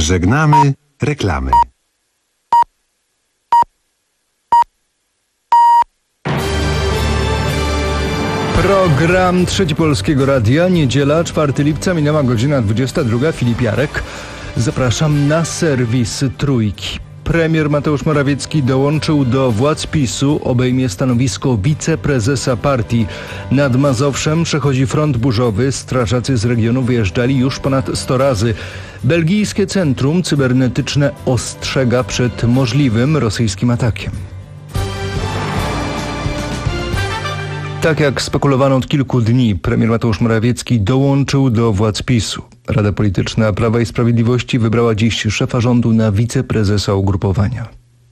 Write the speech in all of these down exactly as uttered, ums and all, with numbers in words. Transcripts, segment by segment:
Żegnamy reklamy. Program Trzeci Polskiego Radia, niedziela, czwartego lipca, minęła godzina dwudziesta druga. Filip Jarek. Zapraszam na serwis Trójki. Premier Mateusz Morawiecki dołączył do władz PiSu, obejmie stanowisko wiceprezesa partii. Nad Mazowszem przechodzi front burzowy, strażacy z regionu wyjeżdżali już ponad sto razy. Belgijskie Centrum Cybernetyczne ostrzega przed możliwym rosyjskim atakiem. Tak jak spekulowano od kilku dni, premier Mateusz Morawiecki dołączył do władz PiSu. Rada Polityczna Prawa i Sprawiedliwości wybrała dziś szefa rządu na wiceprezesa ugrupowania.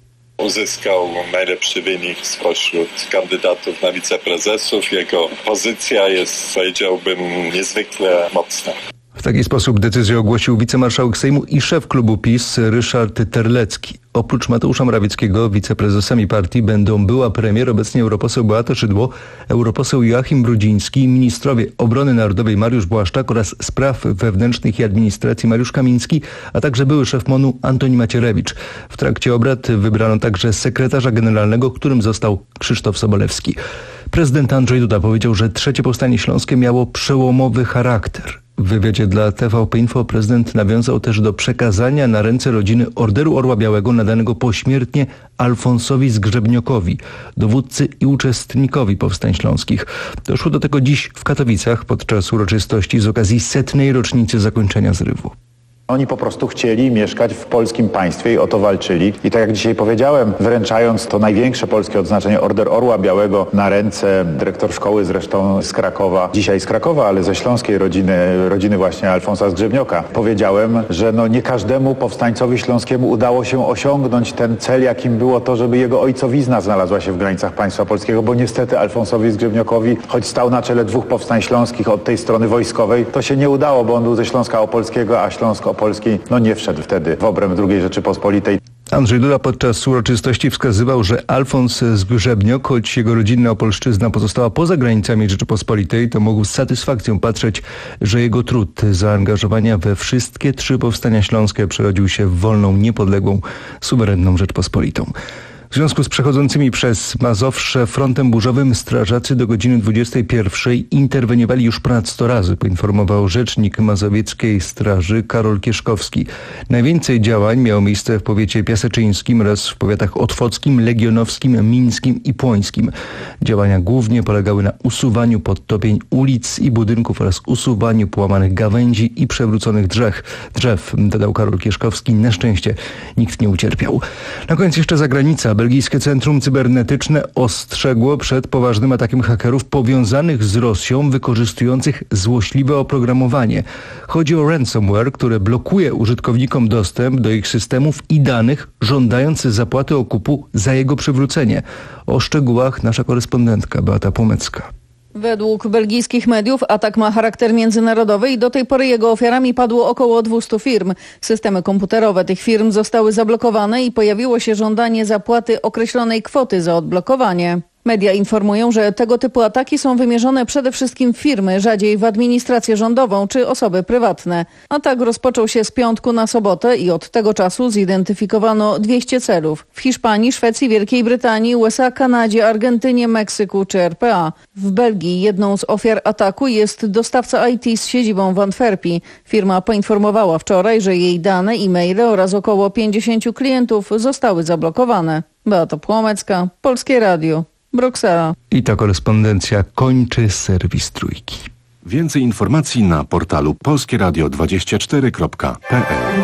Uzyskał najlepszy wynik spośród kandydatów na wiceprezesów. Jego pozycja jest, powiedziałbym, niezwykle mocna. W taki sposób decyzję ogłosił wicemarszałek Sejmu i szef klubu PiS Ryszard Terlecki. Oprócz Mateusza Morawieckiego wiceprezesami partii będą była premier, obecnie europoseł Beata Szydło, europoseł Joachim Brudziński, ministrowie obrony narodowej Mariusz Błaszczak oraz spraw wewnętrznych i administracji Mariusz Kamiński, a także były szef MON-u Antoni Macierewicz. W trakcie obrad wybrano także sekretarza generalnego, którym został Krzysztof Sobolewski. Prezydent Andrzej Duda powiedział, że trzecie powstanie śląskie miało przełomowy charakter. W wywiadzie dla T V P Info prezydent nawiązał też do przekazania na ręce rodziny Orderu Orła Białego nadanego pośmiertnie Alfonsowi Zgrzebniokowi, dowódcy i uczestnikowi powstań śląskich. Doszło do tego dziś w Katowicach podczas uroczystości z okazji setnej rocznicy zakończenia zrywu. Oni po prostu chcieli mieszkać w polskim państwie i o to walczyli. I tak jak dzisiaj powiedziałem, wręczając to największe polskie odznaczenie Order Orła Białego na ręce dyrektor szkoły, zresztą z Krakowa, dzisiaj z Krakowa, ale ze śląskiej rodziny, rodziny właśnie Alfonsa Zgrzebnioka, powiedziałem, że no nie każdemu powstańcowi śląskiemu udało się osiągnąć ten cel, jakim było to, żeby jego ojcowizna znalazła się w granicach państwa polskiego, bo niestety Alfonsowi Zgrzebniokowi, choć stał na czele dwóch powstań śląskich od tej strony wojskowej, to się nie udało, bo on był ze Śląska Opolskiego, a Śląsk Polski no nie wszedł wtedy w obręb drugiej Rzeczypospolitej. Andrzej Duda podczas uroczystości wskazywał, że Alfons Zgrzebniok, choć jego rodzinna Opolszczyzna pozostała poza granicami Rzeczypospolitej, to mógł z satysfakcją patrzeć, że jego trud zaangażowania we wszystkie trzy powstania śląskie przerodził się w wolną, niepodległą, suwerenną Rzeczpospolitą. W związku z przechodzącymi przez Mazowsze frontem burzowym strażacy do godziny dwudziestej pierwszej interweniowali już ponad sto razy, poinformował rzecznik mazowieckiej straży Karol Kieszkowski. Najwięcej działań miało miejsce w powiecie piaseczyńskim oraz w powiatach otwockim, legionowskim, mińskim i płońskim. Działania głównie polegały na usuwaniu podtopień ulic i budynków oraz usuwaniu połamanych gawędzi i przewróconych drzew. Drzew, dodał Karol Kieszkowski. Na szczęście nikt nie ucierpiał. Na koniec jeszcze zagranica. Belgijskie Centrum Cybernetyczne ostrzegło przed poważnym atakiem hakerów powiązanych z Rosją, wykorzystujących złośliwe oprogramowanie. Chodzi o ransomware, które blokuje użytkownikom dostęp do ich systemów i danych, żądając zapłaty okupu za jego przywrócenie. O szczegółach nasza korespondentka Beata Płomecka. Według belgijskich mediów atak ma charakter międzynarodowy i do tej pory jego ofiarami padło około dwieście firm. Systemy komputerowe tych firm zostały zablokowane i pojawiło się żądanie zapłaty określonej kwoty za odblokowanie. Media informują, że tego typu ataki są wymierzone przede wszystkim w firmy, rzadziej w administrację rządową czy osoby prywatne. Atak rozpoczął się z piątku na sobotę i od tego czasu zidentyfikowano dwieście celów. W Hiszpanii, Szwecji, Wielkiej Brytanii, U S A, Kanadzie, Argentynie, Meksyku czy R P A. W Belgii jedną z ofiar ataku jest dostawca I T z siedzibą w Antwerpii. Firma poinformowała wczoraj, że jej dane, e-maile oraz około pięćdziesięciu klientów zostały zablokowane. Beata Płomecka, Polskie Radio. Bruksela. I ta korespondencja kończy serwis Trójki. Więcej informacji na portalu polskieradio dwadzieścia cztery kropka p l.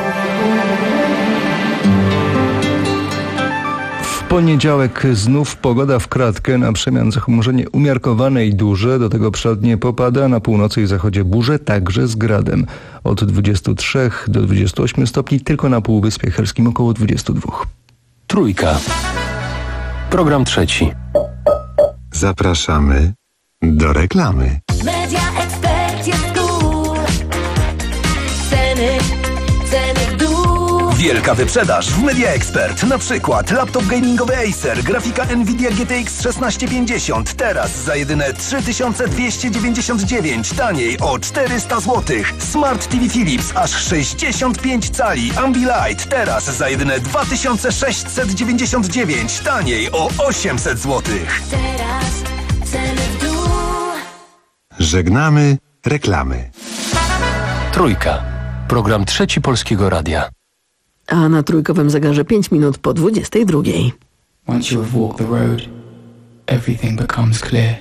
W poniedziałek znów pogoda w kratkę, na przemian zachmurzenie umiarkowane i duże, do tego przelotnie popada, na północy i zachodzie burze, także z gradem. Od dwudziestu trzech do dwudziestu ośmiu stopni, tylko na Półwyspie Helskim około dwudziestu dwóch. Trójka. Program trzeci. Zapraszamy do reklamy. Media Expert jest cool. Ceny, ceny w dół. Wielka wyprzedaż w Media Expert. Na przykład laptop gamingowy Acer, grafika Nvidia G T X szesnaście pięćdziesiąt. Teraz za jedyne trzy tysiące dwieście dziewięćdziesiąt dziewięć. Taniej o czterysta złotych. Smart T V Philips aż sześćdziesiąt pięć cali. Ambilight teraz za jedyne dwa tysiące sześćset dziewięćdziesiąt dziewięć. Taniej o osiemset złotych. Teraz ceny w dół. Żegnamy reklamy. Trójka. Program Trzeci Polskiego Radia. A na trójkowym zegarze pięć minut po dwudziestej drugiej. Once you have walked the road, everything becomes clear.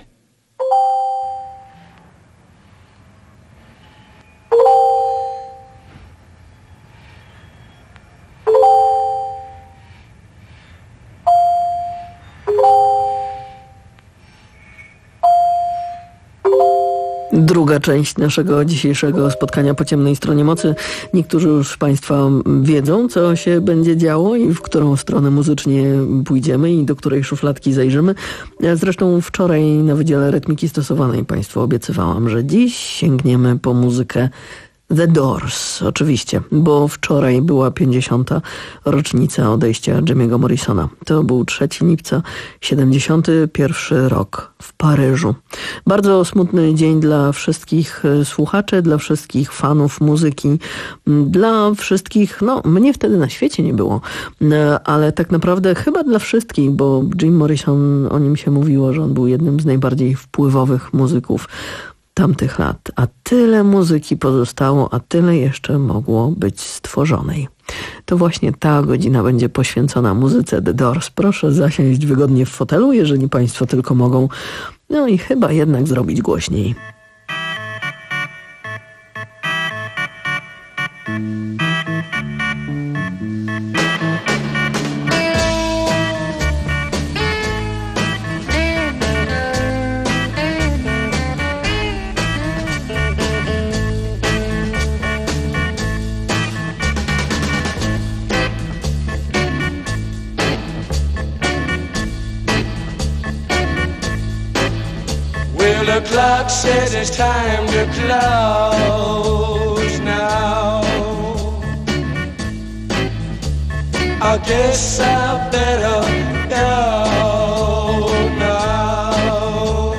Druga część naszego dzisiejszego spotkania po ciemnej stronie mocy. Niektórzy już Państwa wiedzą, co się będzie działo i w którą stronę muzycznie pójdziemy i do której szufladki zajrzymy. Zresztą wczoraj na Wydziale Rytmiki Stosowanej Państwu obiecywałam, że dziś sięgniemy po muzykę The Doors, oczywiście, bo wczoraj była pięćdziesiąta rocznica odejścia Jimmy'ego Morrisona. To był trzeciego lipca, siedemdziesiąty pierwszy rok w Paryżu. Bardzo smutny dzień dla wszystkich słuchaczy, dla wszystkich fanów muzyki, dla wszystkich, no mnie wtedy na świecie nie było, ale tak naprawdę chyba dla wszystkich, bo Jim Morrison, o nim się mówiło, że on był jednym z najbardziej wpływowych muzyków tamtych lat, a tyle muzyki pozostało, a tyle jeszcze mogło być stworzonej. To właśnie ta godzina będzie poświęcona muzyce The Doors. Proszę zasiąść wygodnie w fotelu, jeżeli Państwo tylko mogą, no i chyba jednak zrobić głośniej. The clock says it's time to close now. I guess I better go now.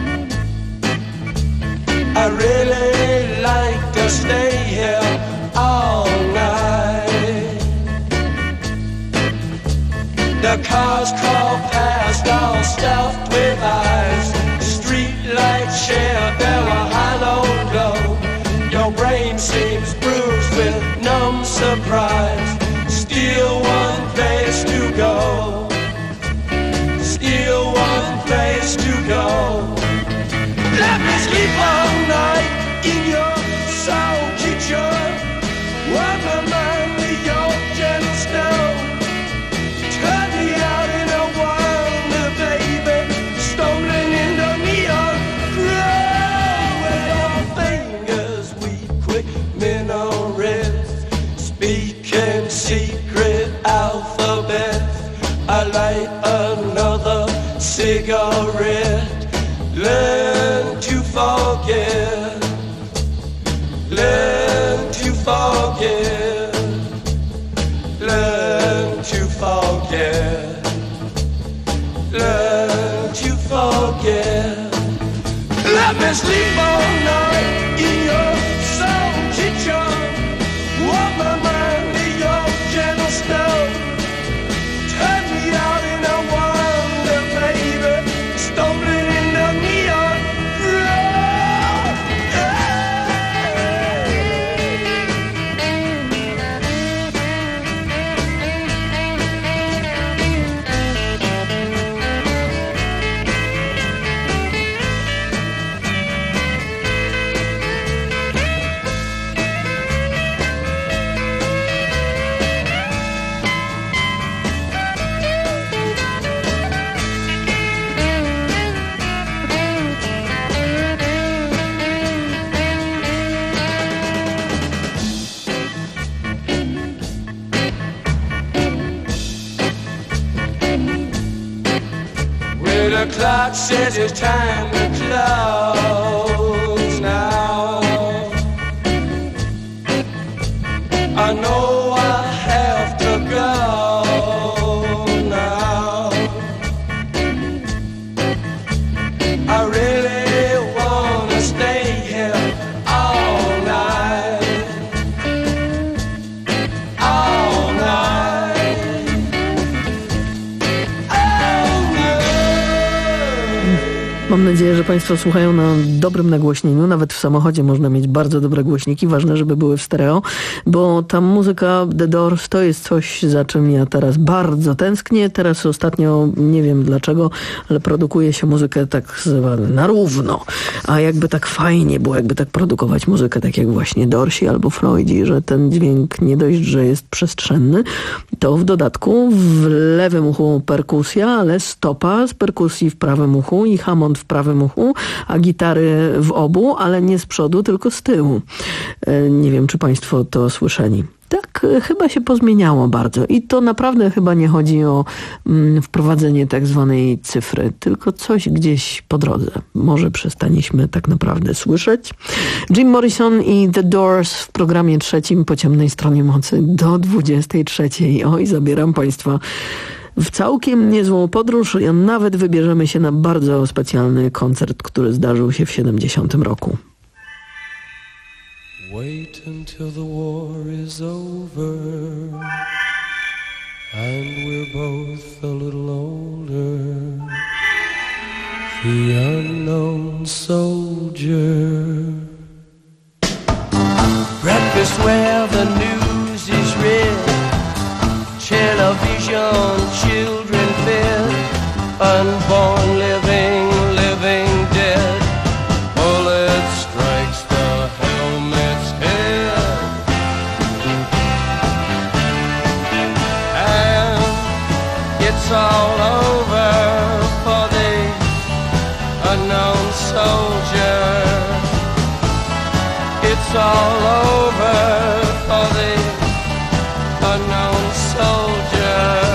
I really like to stay here all night. The cars crawl past all stuffed with eyes. Lights share their hollow glow. Your brain seems bruised with numb surprise. Still one place to go. Still one place to go. Let me sleep all night in your soul kitchen. Warm my mind with your gentle stone. Turn me out in a wonder, baby. Stumbling in the neon. Speaking secret alphabets, I light another cigarette. Learn to forget. Learn to forget. Learn to forget. Learn to forget. Let me sleep all night in your soul kitchen. Warm my mind with your gentle snow. Turn me out in a wonder, baby. Stumbling in the neon road. The clock says it's time to close now. I know I have Mam nadzieję, że Państwo słuchają na dobrym nagłośnieniu. Nawet w samochodzie można mieć bardzo dobre głośniki. Ważne, żeby były w stereo, bo ta muzyka The Doors to jest coś, za czym ja teraz bardzo tęsknię. Teraz ostatnio, nie wiem dlaczego, ale produkuje się muzykę tak zwaną na równo. A jakby tak fajnie było, jakby tak produkować muzykę, tak jak właśnie Doorsi albo Floydzi, że ten dźwięk nie dość, że jest przestrzenny, to w dodatku w lewym uchu perkusja, ale stopa z perkusji w prawym uchu i Hammond w prawym uchu, a gitary w obu, ale nie z przodu, tylko z tyłu. Nie wiem, czy Państwo to słyszeli. Tak chyba się pozmieniało bardzo i to naprawdę chyba nie chodzi o mm, wprowadzenie tak zwanej cyfry, tylko coś gdzieś po drodze. Może przestaniśmy tak naprawdę słyszeć. Jim Morrison i The Doors w programie trzecim po ciemnej stronie mocy do dwudziestej trzeciej. Oj, zabieram Państwa w całkiem niezłą podróż, a nawet wybierzemy się na bardzo specjalny koncert, który zdarzył się w siedemdziesiątym roku. Wait until the war is over and we're both a little older. The unknown soldier. Breakfast where the news is read, television, children fed, unborn living, living dead. Bullet strikes the helmet's head, and it's all over for the unknown soldier. It's all over for the unknown soldier.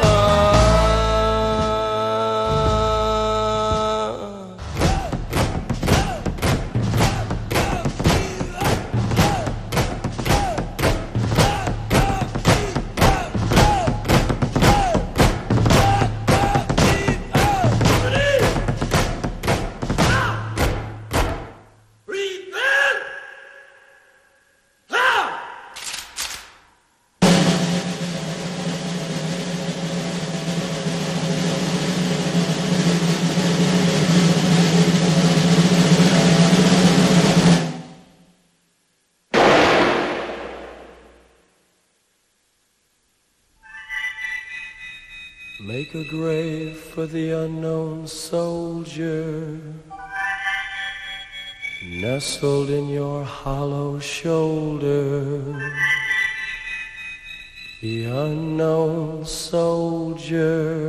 Make a grave for the unknown soldier, nestled in your hollow shoulder. The unknown soldier.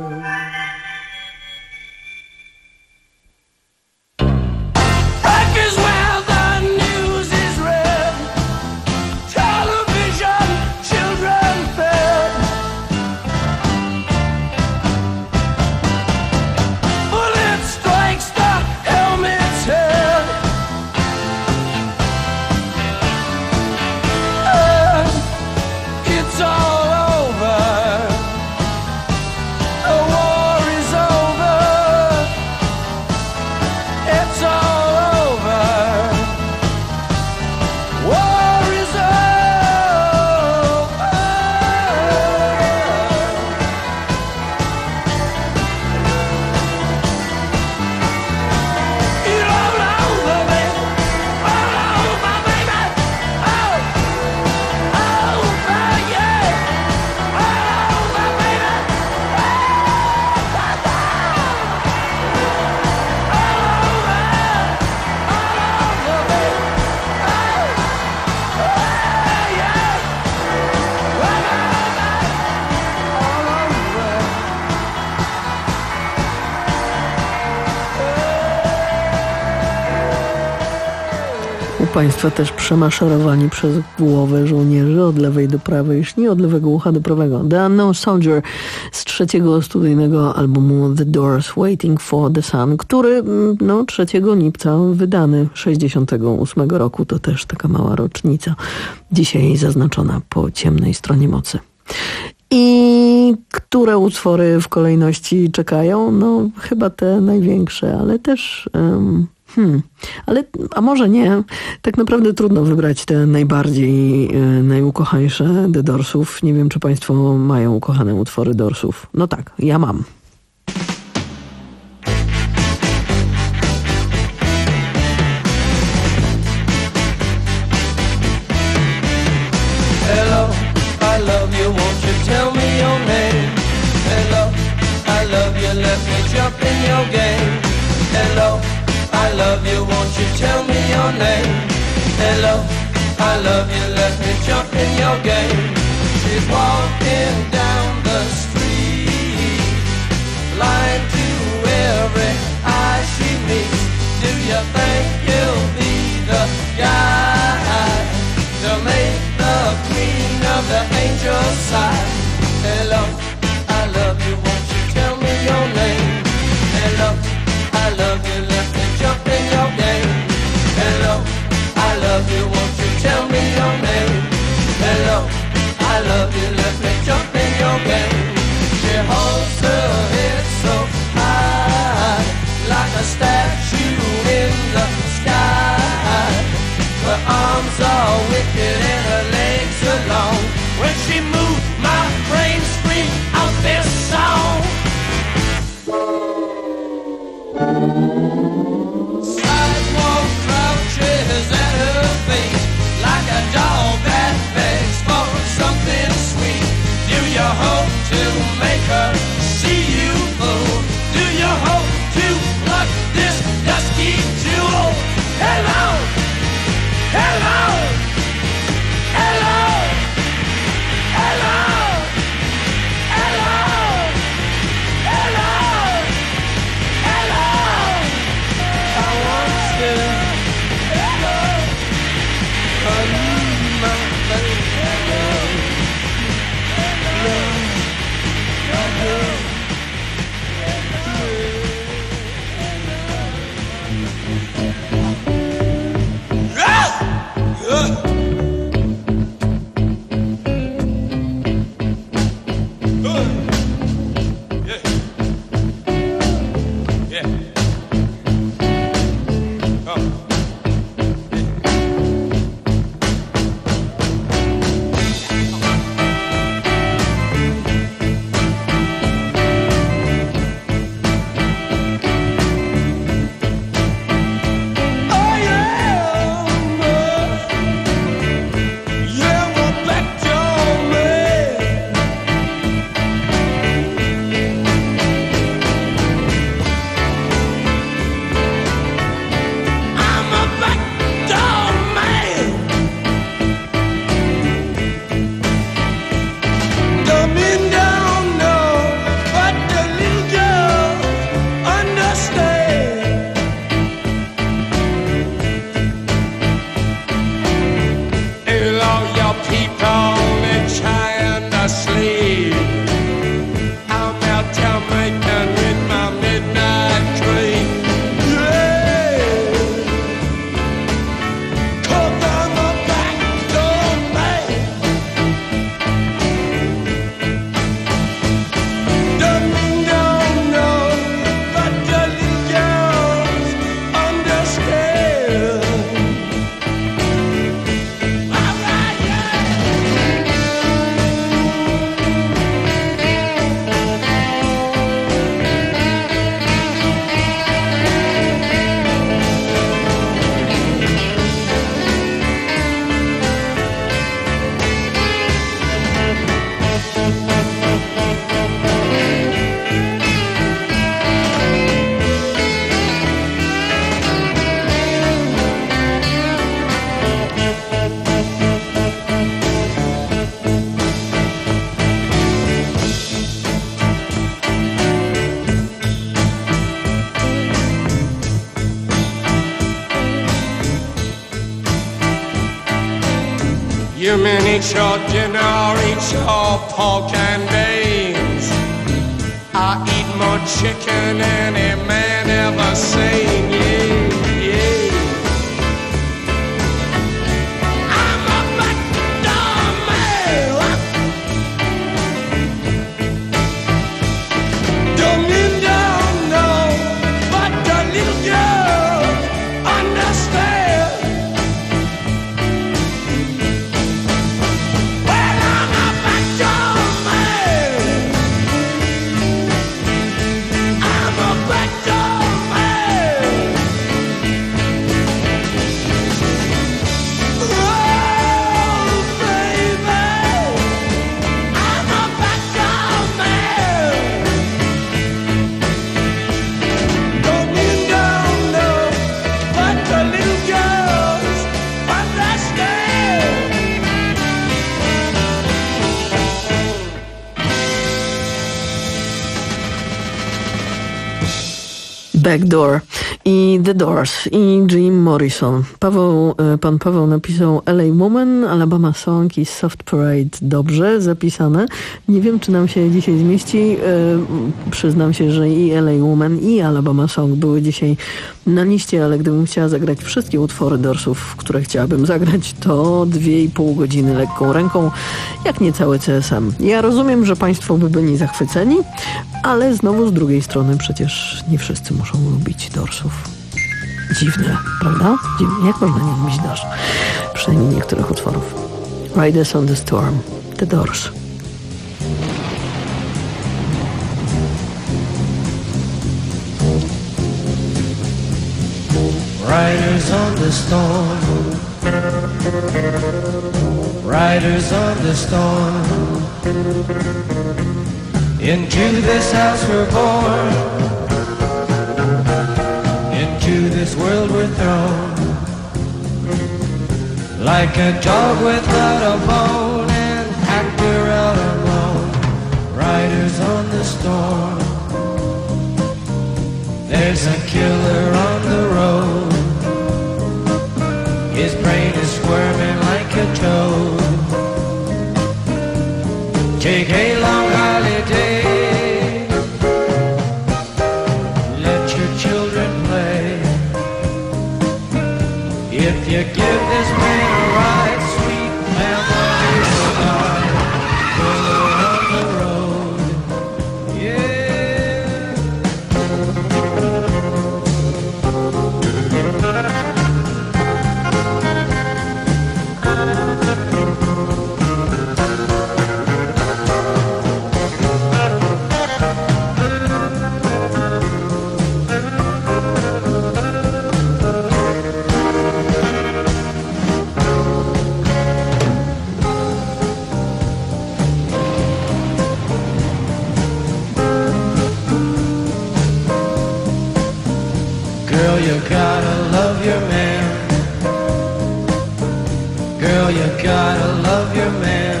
Państwa też przemaszerowani przez głowę żołnierzy od lewej do prawej, już nie od lewego ucha do prawego. The Unknown Soldier z trzeciego studyjnego albumu The Doors, Waiting for the Sun, który no, trzeciego lipca wydany sześćdziesiątego ósmego roku. To też taka mała rocznica. Dzisiaj zaznaczona po ciemnej stronie mocy. I które utwory w kolejności czekają? No chyba te największe, ale też... Um, Hmm, ale, a może nie, tak naprawdę trudno wybrać te najbardziej, y, najukochańsze The Doorsów. Nie wiem, czy Państwo mają ukochane utwory Doorsów. No tak, ja mam. love you, won't you tell me your name? Hello, I love you, let me jump in your game. She's walking down the street, lying to every eye she meets. Do you think you'll be the guy to make the queen of the angels sigh? Hello, I love you, won't you tell me your name? Hello, I love you, let me jump in your game. Hello, I love you, won't you tell me your name? Hello, I love you, let me jump in your game. She holds her head so high, like a statue in the sky. Her arms are wicked and her legs are long. When she moves, my brain screams out this song. Sidewalk crouches at her feet, like a dog that begs for something sweet. Do you hope to make her see you, fool? Do you hope to pluck this dusky jewel? Hello, hello, hello, hello, hello, hello, hello. I want to hello, I need my baby. Hello, hello, hello. You mean eat your dinner, eat your pork and beans. I eat more chicken than any man ever seen, yeah, yeah. I'm a backdoor man. Don't mean don't know, but the little girl understand. Backdoor man. Backdoor i The Doors i Jim Morrison. Paweł, pan Paweł napisał L A Woman, Alabama Song i Soft Parade. Dobrze zapisane. Nie wiem, czy nam się dzisiaj zmieści. Przyznam się, że i L A Woman i Alabama Song były dzisiaj na liście, ale gdybym chciała zagrać wszystkie utwory Doorsów, które chciałabym zagrać, to dwie i pół godziny lekką ręką, jak nie cały C S M. Ja rozumiem, że państwo by byli zachwyceni, ale znowu z drugiej strony przecież nie wszyscy muszą lubić Doorsów. Dziwne, prawda? Dziwne. Jak można nie lubić Doors? Przynajmniej niektórych utworów. Riders on the Storm, The Doors. Riders on the storm, riders on the storm. Into this house we're born, into this world we're thrown. Like a dog without a bone, an actor out alone. Riders on the storm. There's a killer on the road. His brain is squirming like a toad. Take a long holiday. Let your children play. If you give this man a ride, sweet memories will die. Killer on the road. Yeah. Girl, you gotta love your man. Girl, you gotta love your man.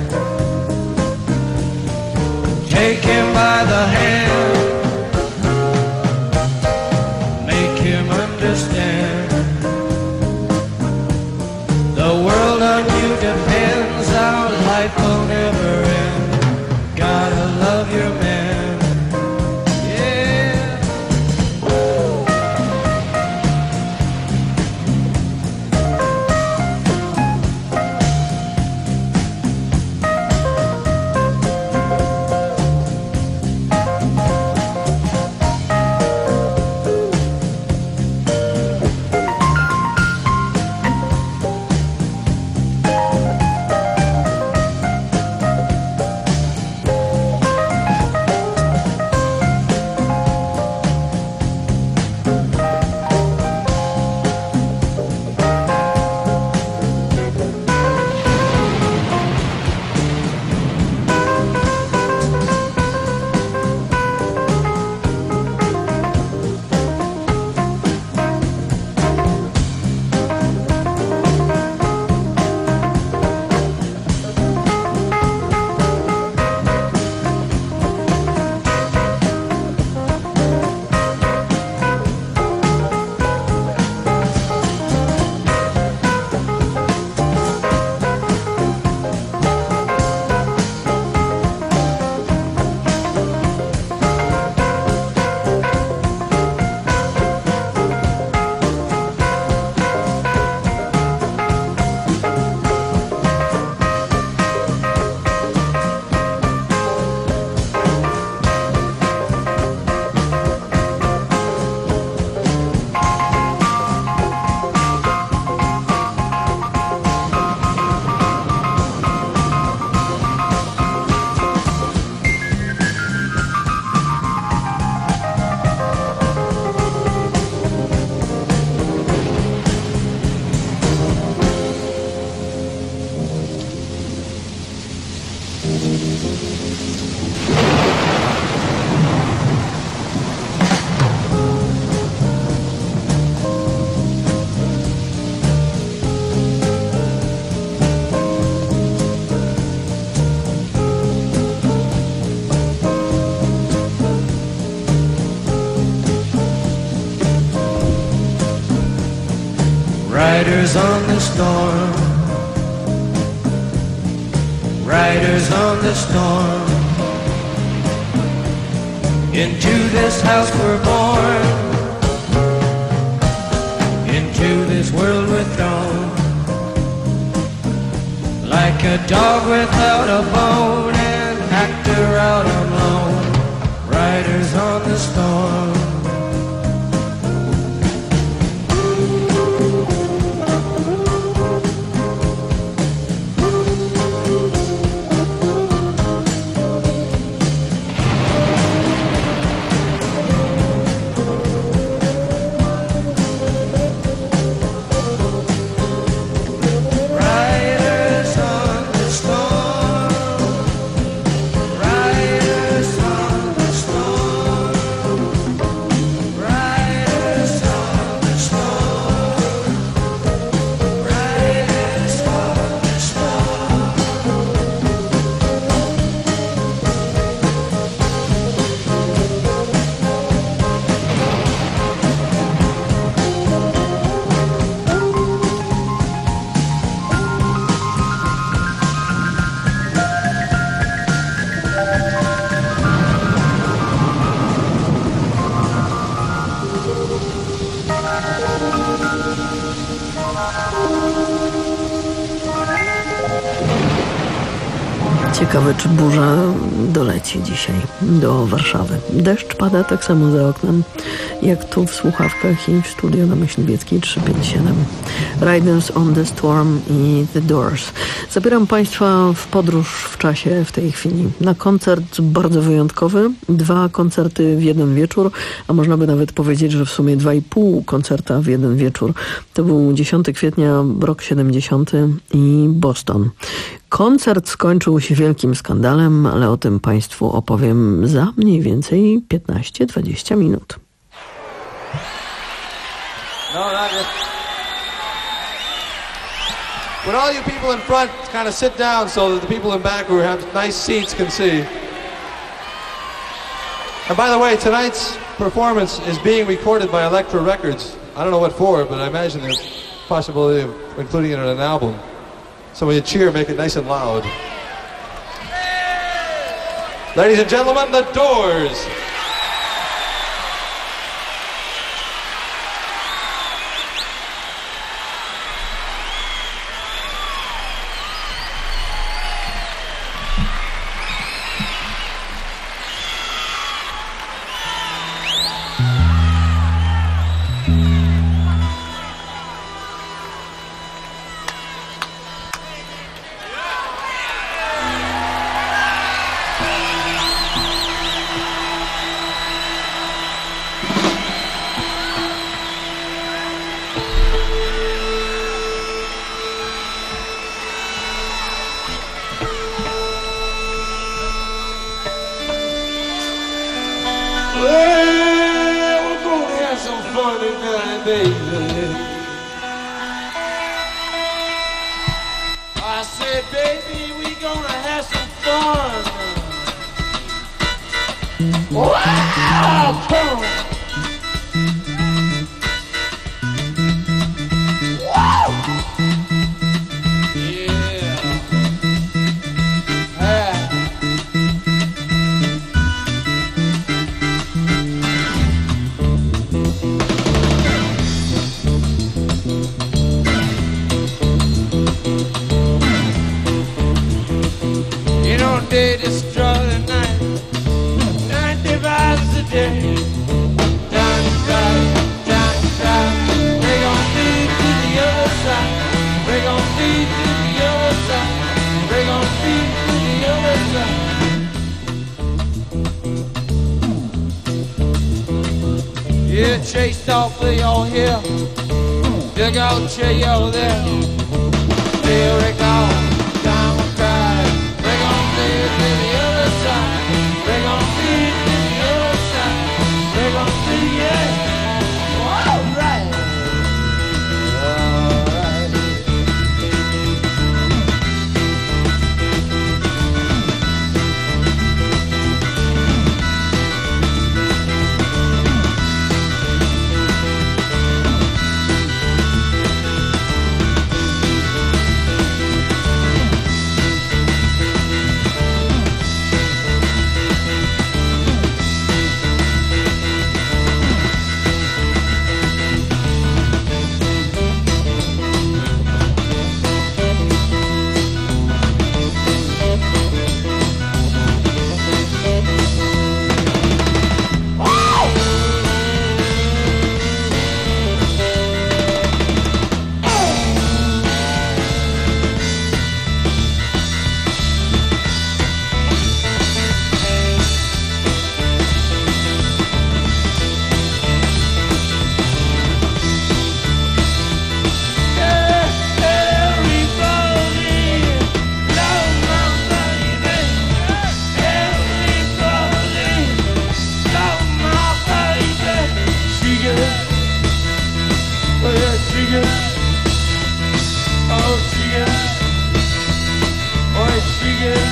Take him by the hand. Make him understand. The world on you depends. Our life will never end. Gotta love your man. Riders on the storm, riders on the storm. Into this house we're born, into this world we're thrown. Like a dog without a bone, an actor out alone. Riders on the storm. Ciekawe, czy burza doleci dzisiaj do Warszawy. Deszcz pada tak samo za oknem, jak tu w słuchawkach i w studio na Myśliwieckiej trzysta pięćdziesiąt siedem. Riders on the Storm i The Doors. Zabieram Państwa w podróż w czasie w tej chwili. Na koncert bardzo wyjątkowy. Dwa koncerty w jeden wieczór, a można by nawet powiedzieć, że w sumie dwa i pół koncerta w jeden wieczór. To był dziesiątego kwietnia, rok siedemdziesiąty i Boston. Koncert skończył się wielkim skandalem, ale o tym Państwu opowiem za mniej więcej piętnaście dwadzieścia minut. No, not yet. Would all you people in front kind of sit down so that the people in back who have nice seats can see? And by the way, tonight's performance is being recorded by Elektra Records. I don't know what for, but I imagine there's a possibility of including it in an album. So when you cheer, make it nice and loud. Ladies and gentlemen, The Doors. Chased off with your hill, dig out Chayo there. Here we go, down the drive. Bring on me to the other side. Bring on me to the other side. Bring on me, yeah. All right, all right. yeah.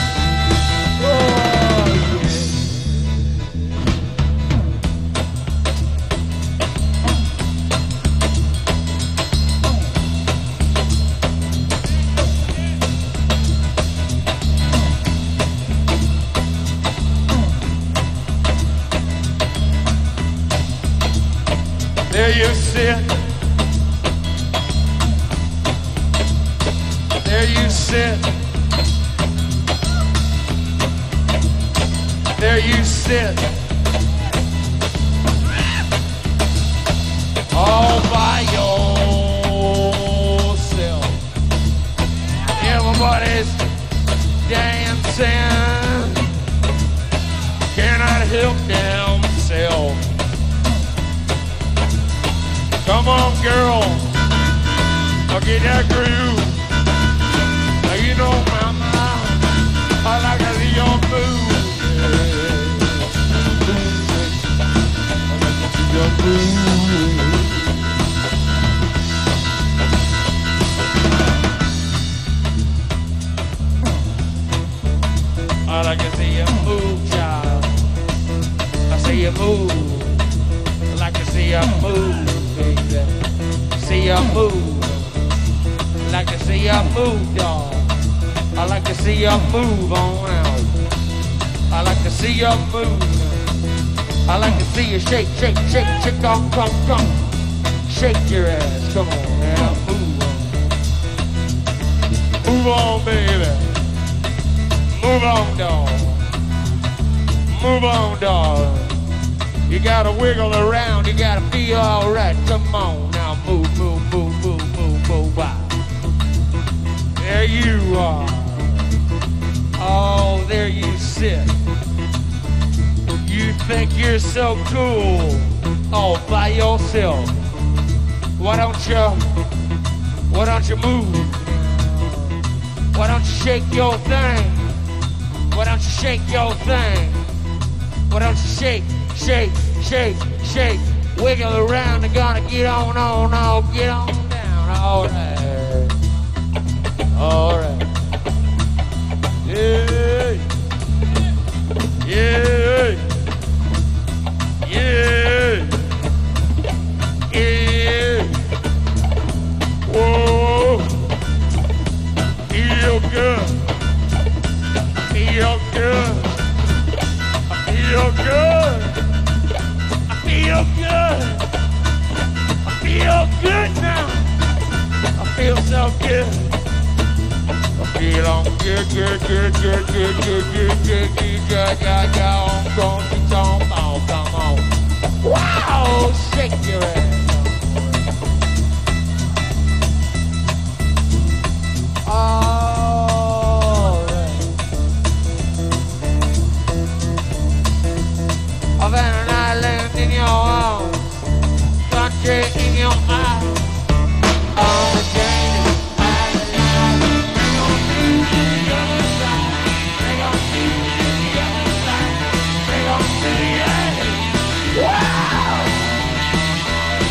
There you sit. There you sit. There you sit. All by yourself. Everybody's dancing. Cannot help themselves. Come on, girl, I'll get that groove. Now you know, mama, I like to see your move. I like to see your move. I like to see your move, child. I see you move. I like to see you move. See ya move. I like to see ya move, dog. I like to see ya move on out. I like to see ya move. I like to see you shake, shake, shake, shake, come, come, come. Shake your ass, come on, now move on. Move on, baby. Move on, dog. Move on, dog. You gotta wiggle around, you gotta feel alright. Come on now, move, move, move, move, move, move, wow. There you are. Oh, there you sit. You think you're so cool all by yourself. Why don't you, why don't you move? Why don't you shake your thing? Why don't you shake your thing? Why don't you shake? Shake, shake, shake, wiggle around and gonna get on, on, on, get on down. All right, all right. Yeah, yeah, yeah, yeah. Whoa, feel good, feel good, feel good. I feel good. I feel good now. I feel so good. I feel I'm good, good, good, good, good, good, good, good, good, good, good, good. I'm gonna get on, oh, come on. Wow, shake your ass. All right. I've had an island in your arms, country in your eyes. On the journey, I love you. They gon' see the other side. They gon' see the other side. They gon' see it. Wow!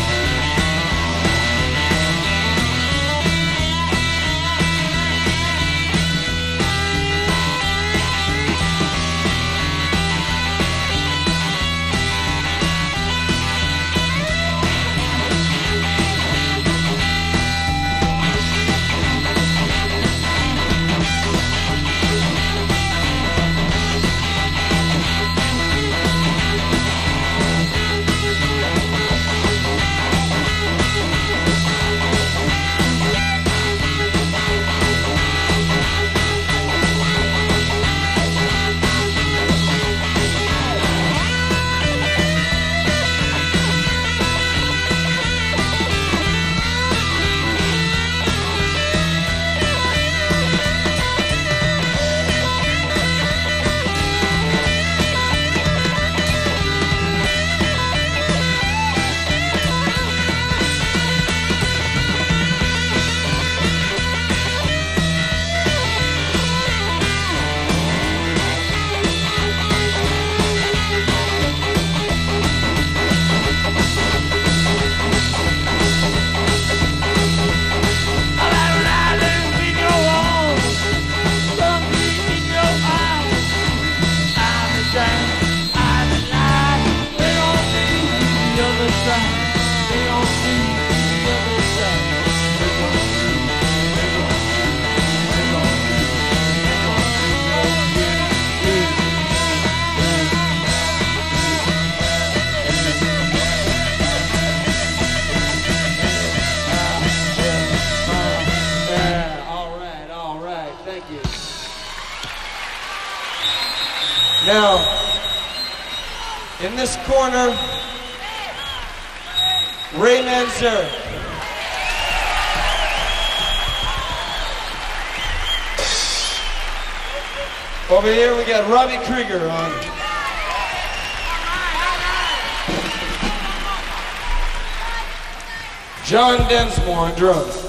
Thank you. Now, in this corner, Ray Manzarek. Over here we got Robbie Krieger on. John Densmore on drums.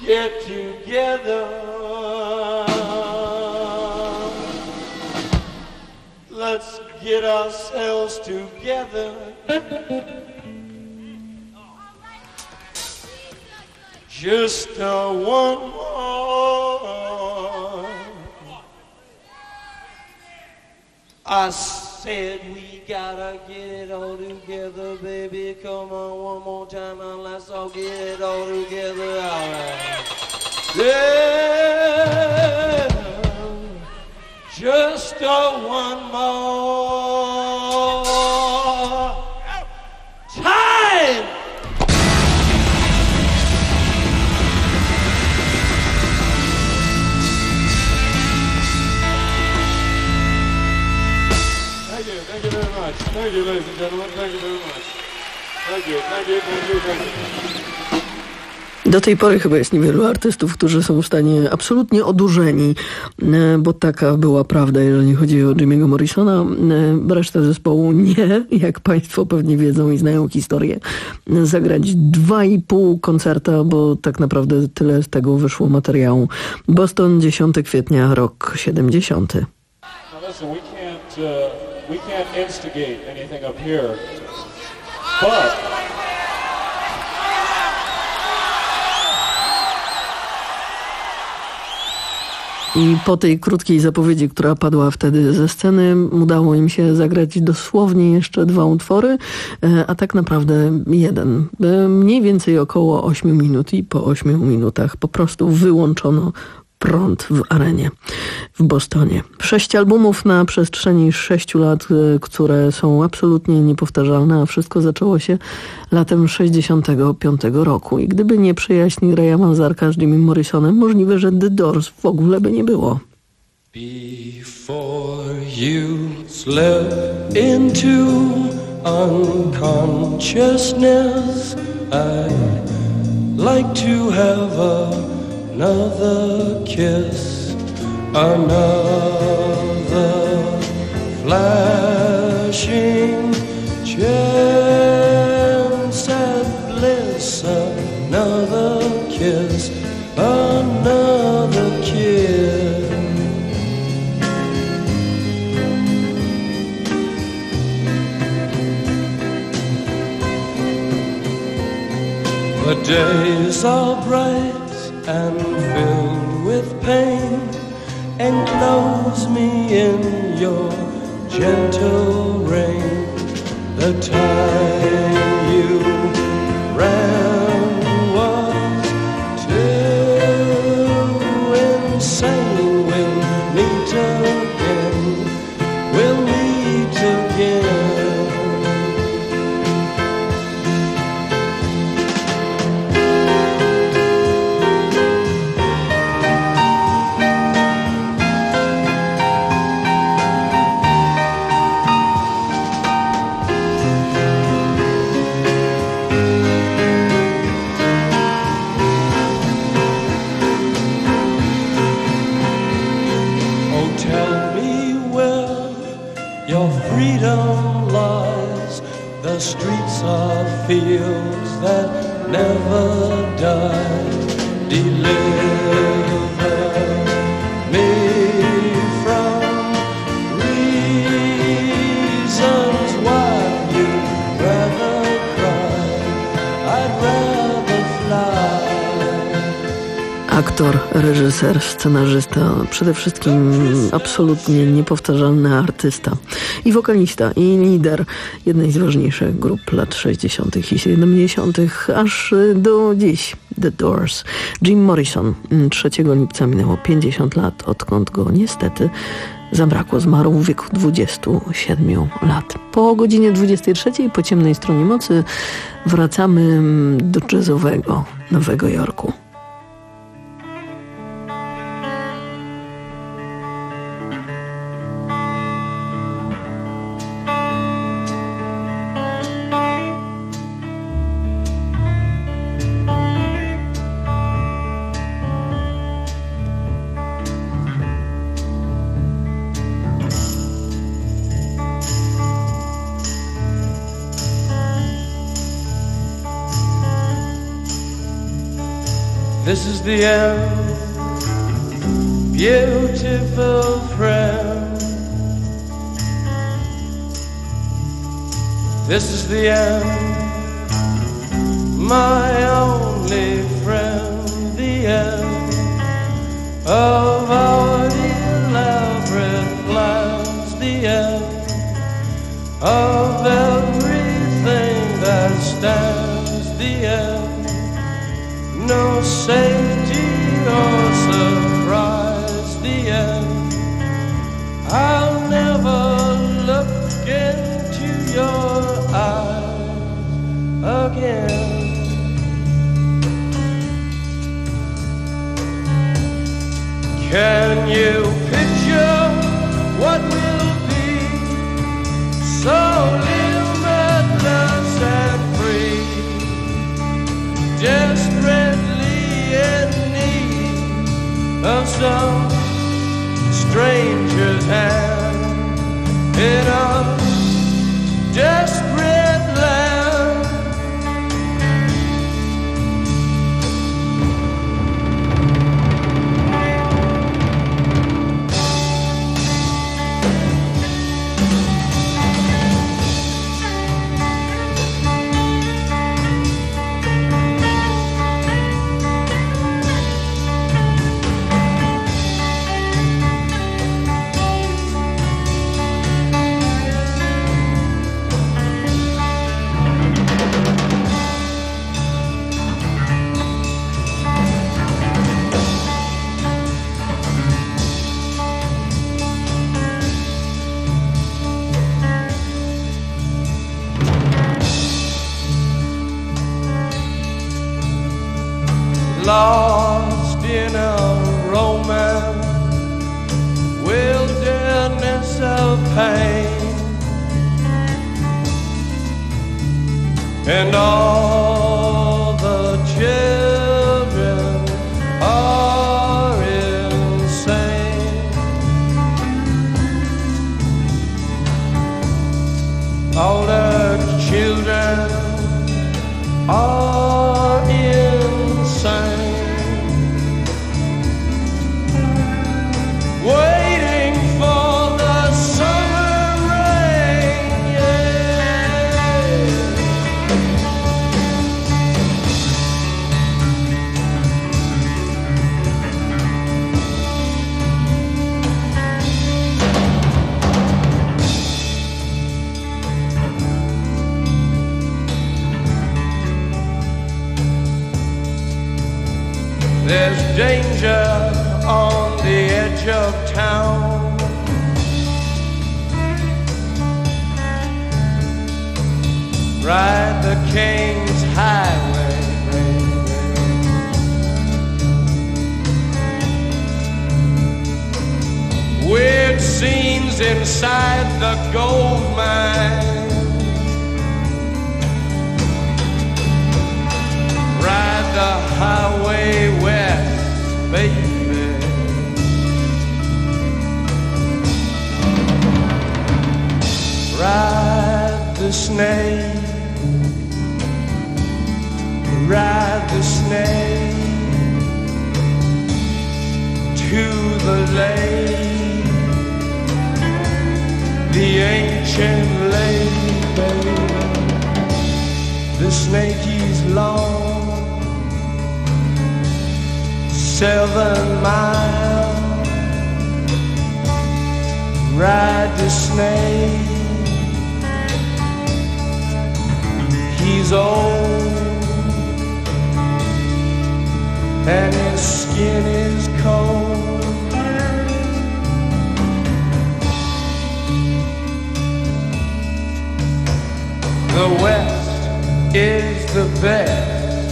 get together. Let's get ourselves together. Just uh, one more. I said we gotta get it all together, baby. Come on, one more time and let's all get it all together. All right. Yeah. Just uh, one more time. Thank you, thank you very much. Thank you, ladies and gentlemen. Thank you very much. Thank you, thank you, thank you, thank you. Do tej pory chyba jest niewielu artystów, którzy są w stanie absolutnie odurzeni, bo taka była prawda, jeżeli chodzi o Jimmy'ego Morrisona. Reszta zespołu nie, jak państwo pewnie wiedzą i znają historię, zagrać dwa i pół koncerta, bo tak naprawdę tyle z tego wyszło materiału. Boston, dziesiątego kwietnia, rok siedemdziesiąty. Now listen, we can't, uh, we can't instigate anything up here, but I po tej krótkiej zapowiedzi, która padła wtedy ze sceny, udało im się zagrać dosłownie jeszcze dwa utwory, a tak naprawdę jeden. Mniej więcej około ośmiu minut i po ośmiu minutach po prostu wyłączono prąd w arenie w Bostonie. Sześć albumów na przestrzeni sześciu lat, które są absolutnie niepowtarzalne, a wszystko zaczęło się latem sześćdziesiątego piątego roku. I gdyby nie przyjaźń Raya Manzarka z Jimmym Morrisonem, możliwe, że The Doors w ogóle by nie było. Before you slip into unconsciousness, I'd like to have a another kiss, another flashing chance at bliss, another kiss, another kiss. The days are bright and filled with pain, enclose me in your gentle rain. The time you ran was too insane. We'll meet again, we'll meet again. The streets are fields that never die. Deliver me from reasons why you'd rather cry. I'd rather fly. Aktor, reżyser, scenarzysta, przede wszystkim absolutnie niepowtarzalny artysta i wokalista, i lider jednej z ważniejszych grup lat sześćdziesiątych i siedemdziesiątych aż do dziś, The Doors. Jim Morrison. trzeciego lipca minęło pięćdziesiąt lat, odkąd go niestety zabrakło. Zmarł w wieku dwudziestu siedmiu lat. Po godzinie dwudziestej trzeciej po ciemnej stronie mocy wracamy do jazzowego Nowego Jorku. This is the end, beautiful friend. This is the end, my only friend. The end of our elaborate plans. The end of everything that stands. The end, no safety or surprise. The end, I'll never look into your eyes again. Can you picture what will be so limitless and free, desperately in need of some stranger's hand in a desperate land? Lost in a romance, wilderness of pain, and all the children are insane. All the children are insane. Waiting for the summer rain, yeah. There's danger on the edge of town. Ride the King's Highway, baby. Weird scenes inside the gold mine. Ride the highway west, baby. Ride the snake, ride the snake to the lake, the ancient lake, baby. The snake is long, seven miles. Ride the snake. He's old and his skin is cold. The West is the best.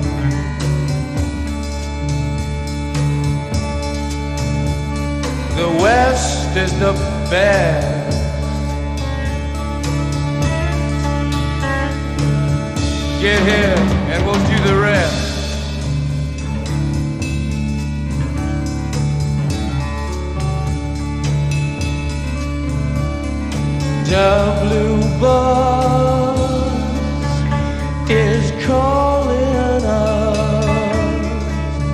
The West is the best. Get here and we'll do the rest. The blue bus is calling us.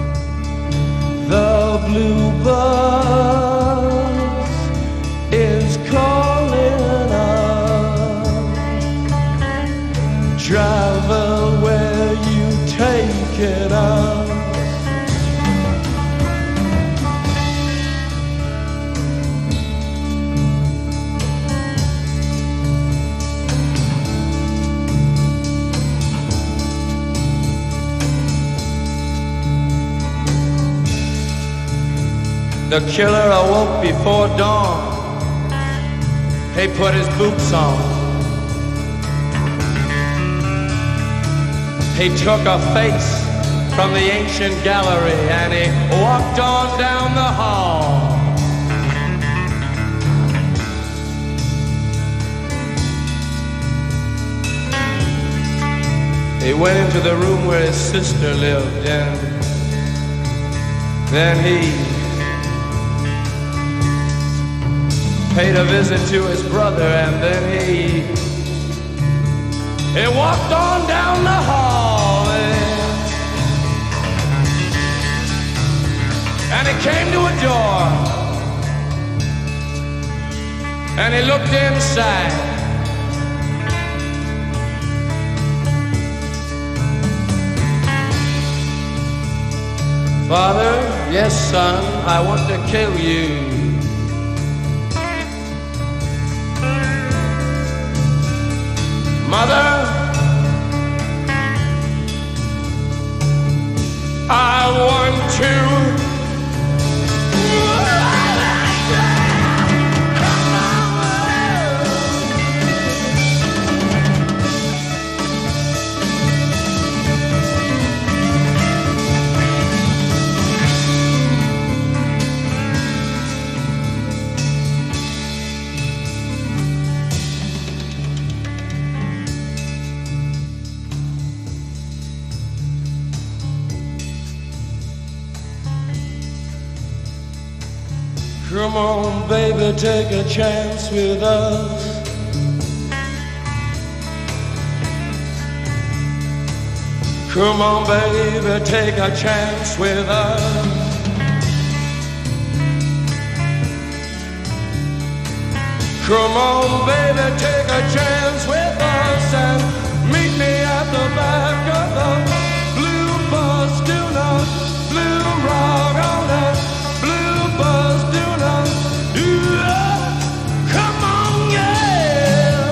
The killer awoke before dawn. He put his boots on. He took a face from the ancient gallery and he walked on down the hall. He went into the room where his sister lived, and then he paid a visit to his brother, and then he he walked on down the hall, and, and he came to a door, and he looked inside. Father, yes, son, I want to kill you. Mother, I want to. Come on, baby, take a chance with us. Come on, baby, take a chance with us. Come on, baby, take a chance with us and meet me at the back of the blue bus. Do not blue rock on that blue bus. Do not do that. Come on, yeah.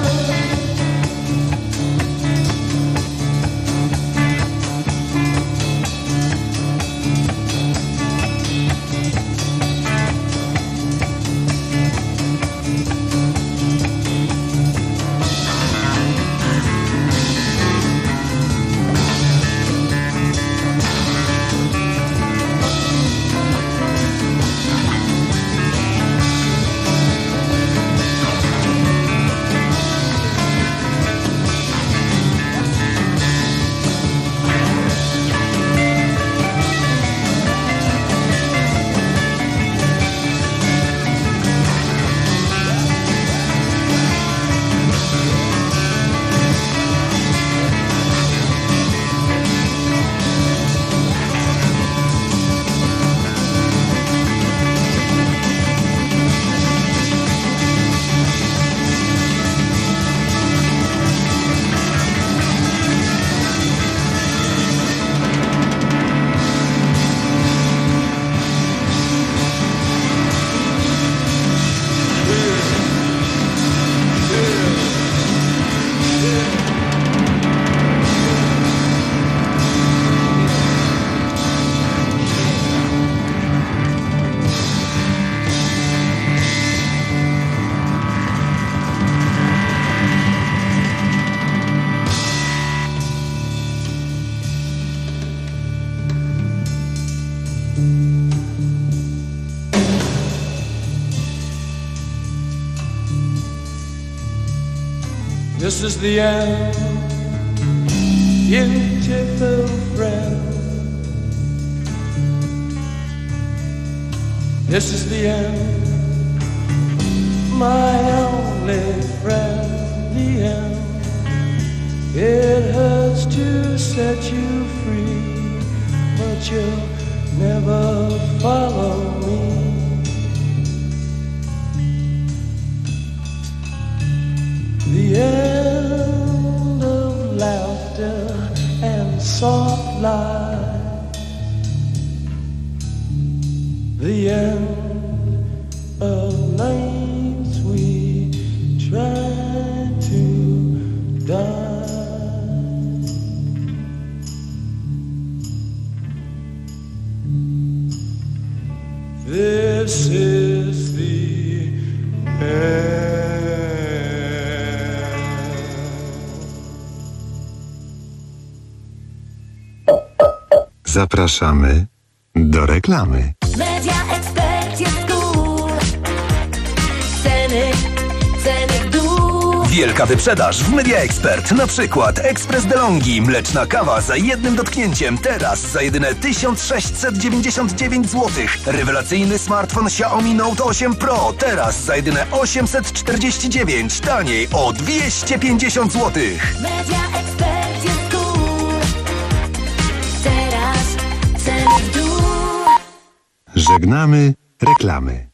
This is the end, beautiful friend. This is the end, my only friend. The end. It hurts to set you free, but you'll never follow me. The end of laughter and soft lies. The end of nights we try to die. This this is the end. Zapraszamy do reklamy. Media Expert jest cool. Ceny, ceny w dół. Wielka wyprzedaż w Media Expert. Na przykład Ekspres DeLonghi, mleczna kawa za jednym dotknięciem. Teraz za jedyne tysiąc sześćset dziewięćdziesiąt dziewięć złotych. Rewelacyjny smartfon Xiaomi Note osiem Pro. Teraz za jedyne osiemset czterdzieści dziewięć. Taniej o dwieście pięćdziesiąt złotych. Media Expert jest cool. Teraz ceny w dół. Żegnamy reklamy.